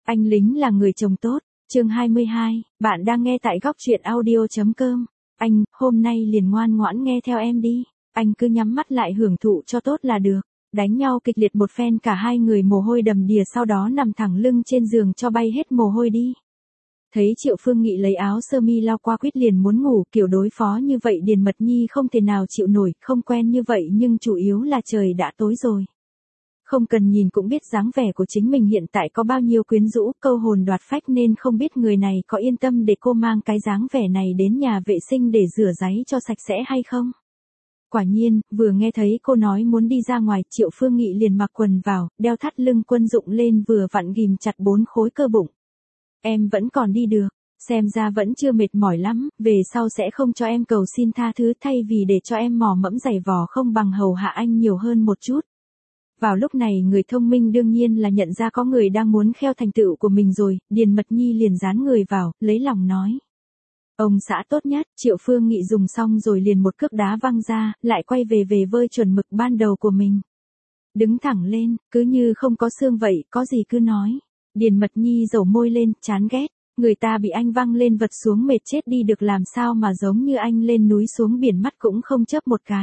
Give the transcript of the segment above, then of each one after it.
Anh lính là người chồng tốt. Chương 22, bạn đang nghe tại góc truyện audio.com. Anh, hôm nay liền ngoan ngoãn nghe theo em đi. Anh cứ nhắm mắt lại hưởng thụ cho tốt là được. Đánh nhau kịch liệt một phen, cả hai người mồ hôi đầm đìa, sau đó nằm thẳng lưng trên giường cho bay hết mồ hôi đi. Thấy Triệu Phương Nghị lấy áo sơ mi lau qua quýt liền muốn ngủ, kiểu đối phó như vậy Điền Mật Nhi không thể nào chịu nổi, không quen như vậy nhưng chủ yếu là trời đã tối rồi. Không cần nhìn cũng biết dáng vẻ của chính mình hiện tại có bao nhiêu quyến rũ, câu hồn đoạt phách, nên không biết người này có yên tâm để cô mang cái dáng vẻ này đến nhà vệ sinh để rửa ráy cho sạch sẽ hay không. Quả nhiên, vừa nghe thấy cô nói muốn đi ra ngoài, Triệu Phương Nghị liền mặc quần vào, đeo thắt lưng quân dụng lên, vừa vặn ghim chặt 4 khối cơ bụng. Em vẫn còn đi được, xem ra vẫn chưa mệt mỏi lắm, về sau sẽ không cho em cầu xin tha thứ, thay vì để cho em mò mẫm giày vò, không bằng hầu hạ anh nhiều hơn một chút. Vào lúc này người thông minh đương nhiên là nhận ra có người đang muốn kheo thành tựu của mình rồi, Điền Mật Nhi liền dán người vào, lấy lòng nói. Ông xã tốt nhất. Triệu Phương Nghị dùng xong rồi liền một cước đá văng ra, lại quay về vơi chuẩn mực ban đầu của mình. Đứng thẳng lên, cứ như không có xương vậy, có gì cứ nói. Điền Mật Nhi dầu môi lên, chán ghét. Người ta bị anh văng lên vật xuống mệt chết đi được, làm sao mà giống như anh lên núi xuống biển mắt cũng không chớp một cái.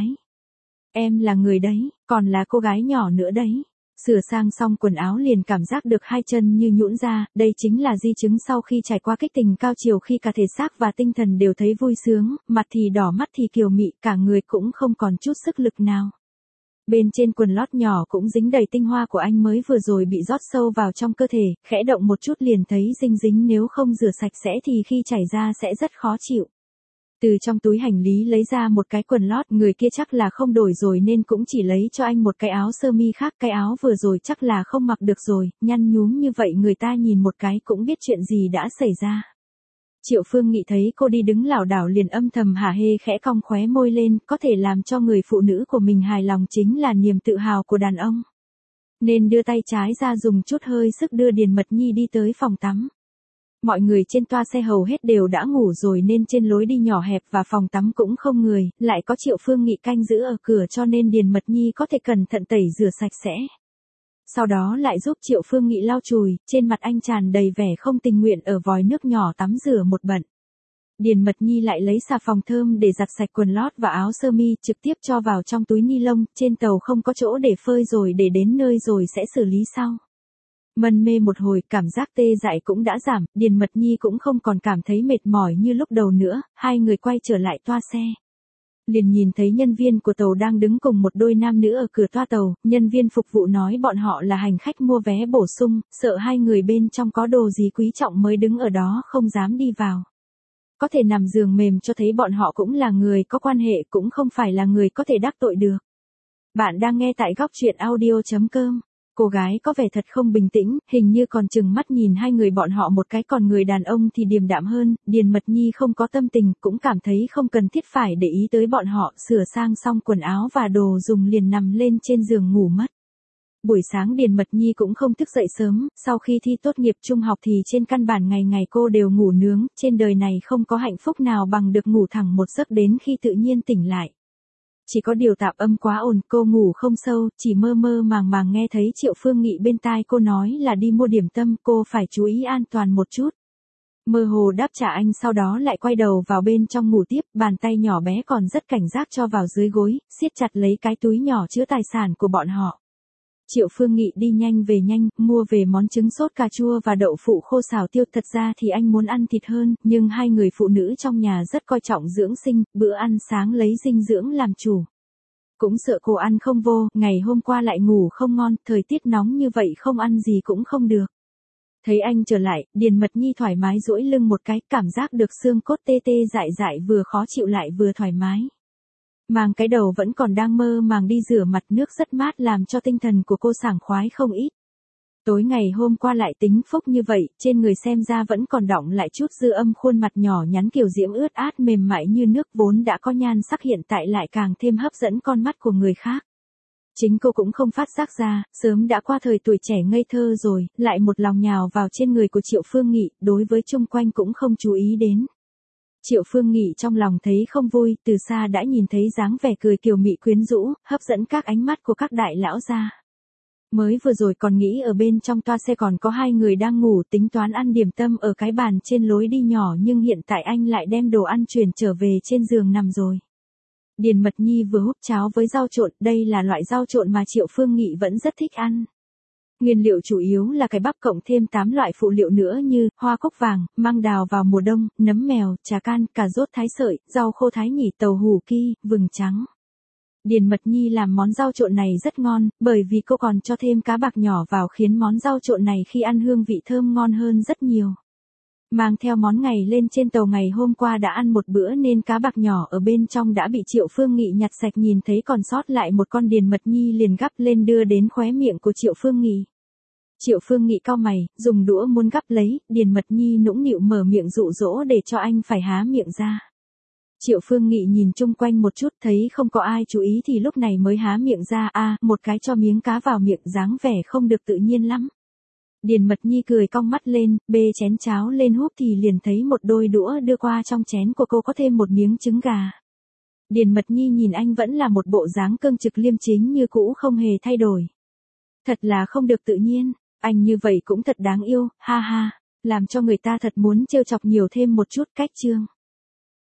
Em là người đấy, còn là cô gái nhỏ nữa đấy. Sửa sang xong quần áo liền cảm giác được hai chân như nhũn ra, đây chính là di chứng sau khi trải qua kích tình cao chiều, khi cả thể xác và tinh thần đều thấy vui sướng, mặt thì đỏ, mắt thì kiều mị, cả người cũng không còn chút sức lực nào. Bên trên quần lót nhỏ cũng dính đầy tinh hoa của anh mới vừa rồi bị rót sâu vào trong cơ thể, khẽ động một chút liền thấy dinh dính, nếu không rửa sạch sẽ thì khi chảy ra sẽ rất khó chịu. Từ trong túi hành lý lấy ra một cái quần lót, người kia chắc là không đổi rồi nên cũng chỉ lấy cho anh một cái áo sơ mi khác, cái áo vừa rồi chắc là không mặc được rồi, nhăn nhúm như vậy người ta nhìn một cái cũng biết chuyện gì đã xảy ra. Triệu Phương Nghị thấy cô đi đứng lảo đảo liền âm thầm hả hê, khẽ cong khóe môi lên, có thể làm cho người phụ nữ của mình hài lòng chính là niềm tự hào của đàn ông. Nên đưa tay trái ra dùng chút hơi sức đưa Điền Mật Nhi đi tới phòng tắm. Mọi người trên toa xe hầu hết đều đã ngủ rồi nên trên lối đi nhỏ hẹp và phòng tắm cũng không người, lại có Triệu Phương Nghị canh giữ ở cửa cho nên Điền Mật Nhi có thể cẩn thận tẩy rửa sạch sẽ. Sau đó lại giúp Triệu Phương Nghị lau chùi, trên mặt anh tràn đầy vẻ không tình nguyện, ở vòi nước nhỏ tắm rửa một bận. Điền Mật Nhi lại lấy xà phòng thơm để giặt sạch quần lót và áo sơ mi, trực tiếp cho vào trong túi ni lông, trên tàu không có chỗ để phơi rồi, để đến nơi rồi sẽ xử lý sau. Mân mê một hồi, cảm giác tê dại cũng đã giảm, Điền Mật Nhi cũng không còn cảm thấy mệt mỏi như lúc đầu nữa, hai người quay trở lại toa xe. Liền nhìn thấy nhân viên của tàu đang đứng cùng một đôi nam nữ ở cửa toa tàu, nhân viên phục vụ nói bọn họ là hành khách mua vé bổ sung, sợ hai người bên trong có đồ gì quý trọng mới đứng ở đó không dám đi vào. Có thể nằm giường mềm cho thấy bọn họ cũng là người có quan hệ, cũng không phải là người có thể đắc tội được. Bạn đang nghe tại góc truyện audio.com. Cô gái có vẻ thật không bình tĩnh, hình như còn chừng mắt nhìn hai người bọn họ một cái, còn người đàn ông thì điềm đạm hơn. Điền Mật Nhi không có tâm tình, cũng cảm thấy không cần thiết phải để ý tới bọn họ, sửa sang xong quần áo và đồ dùng liền nằm lên trên giường ngủ mất. Buổi sáng Điền Mật Nhi cũng không thức dậy sớm, sau khi thi tốt nghiệp trung học thì trên căn bản ngày ngày cô đều ngủ nướng, trên đời này không có hạnh phúc nào bằng được ngủ thẳng một giấc đến khi tự nhiên tỉnh lại. Chỉ có điều tạp âm quá ồn, cô ngủ không sâu, chỉ mơ mơ màng màng nghe thấy Triệu Phương Nghị bên tai cô nói là đi mua điểm tâm, cô phải chú ý an toàn một chút. Mơ hồ đáp trả anh, sau đó lại quay đầu vào bên trong ngủ tiếp, bàn tay nhỏ bé còn rất cảnh giác cho vào dưới gối, siết chặt lấy cái túi nhỏ chứa tài sản của bọn họ. Triệu Phương Nghị đi nhanh về nhanh, mua về món trứng sốt cà chua và đậu phụ khô xào tiêu, thật ra thì anh muốn ăn thịt hơn, nhưng hai người phụ nữ trong nhà rất coi trọng dưỡng sinh, bữa ăn sáng lấy dinh dưỡng làm chủ. Cũng sợ cô ăn không vô, ngày hôm qua lại ngủ không ngon, thời tiết nóng như vậy không ăn gì cũng không được. Thấy anh trở lại, Điền Mật Nhi thoải mái duỗi lưng một cái, cảm giác được xương cốt tê tê dại dại, vừa khó chịu lại vừa thoải mái. Mang cái đầu vẫn còn đang mơ màng đi rửa mặt, nước rất mát làm cho tinh thần của cô sảng khoái không ít. Tối ngày hôm qua lại tính phúc như vậy, trên người xem ra vẫn còn đọng lại chút dư âm, khuôn mặt nhỏ nhắn kiều diễm ướt át mềm mại như nước, vốn đã có nhan sắc hiện tại lại càng thêm hấp dẫn con mắt của người khác. Chính cô cũng không phát giác ra, sớm đã qua thời tuổi trẻ ngây thơ rồi, lại một lòng nhào vào trên người của Triệu Phương Nghị, đối với chung quanh cũng không chú ý đến. Triệu Phương Nghị trong lòng thấy không vui, từ xa đã nhìn thấy dáng vẻ cười kiều mị quyến rũ, hấp dẫn các ánh mắt của các đại lão gia. Mới vừa rồi còn nghĩ ở bên trong toa xe còn có hai người đang ngủ tính toán ăn điểm tâm ở cái bàn trên lối đi nhỏ nhưng hiện tại anh lại đem đồ ăn chuyển trở về trên giường nằm rồi. Điền Mật Nhi vừa húp cháo với rau trộn, đây là loại rau trộn mà Triệu Phương Nghị vẫn rất thích ăn. Nguyên liệu chủ yếu là cái bắp cộng thêm 8 loại phụ liệu nữa như hoa cúc vàng, măng đào vào mùa đông, nấm mèo, trà can, cà rốt thái sợi, rau khô thái nhỉ, tàu hủ ki, vừng trắng. Điền Mật Nhi làm món rau trộn này rất ngon, bởi vì cô còn cho thêm cá bạc nhỏ vào khiến món rau trộn này khi ăn hương vị thơm ngon hơn rất nhiều. Mang theo món ngày lên trên tàu ngày hôm qua đã ăn một bữa nên cá bạc nhỏ ở bên trong đã bị Triệu Phương Nghị nhặt sạch, nhìn thấy còn sót lại một con Điền Mật Nhi liền gắp lên đưa đến khóe miệng của Triệu Phương Nghị. Triệu Phương Nghị cau mày, dùng đũa muốn gắp lấy, Điền Mật Nhi nũng nịu mở miệng dụ dỗ để cho anh phải há miệng ra. Triệu Phương Nghị nhìn chung quanh một chút thấy không có ai chú ý thì lúc này mới há miệng ra, một cái cho miếng cá vào miệng dáng vẻ không được tự nhiên lắm. Điền Mật Nhi cười cong mắt lên, bê chén cháo lên húp thì liền thấy một đôi đũa đưa qua trong chén của cô có thêm một miếng trứng gà. Điền Mật Nhi nhìn anh vẫn là một bộ dáng cương trực liêm chính như cũ không hề thay đổi. Thật là không được tự nhiên, anh như vậy cũng thật đáng yêu, ha ha, làm cho người ta thật muốn trêu chọc nhiều thêm một chút. Cách chương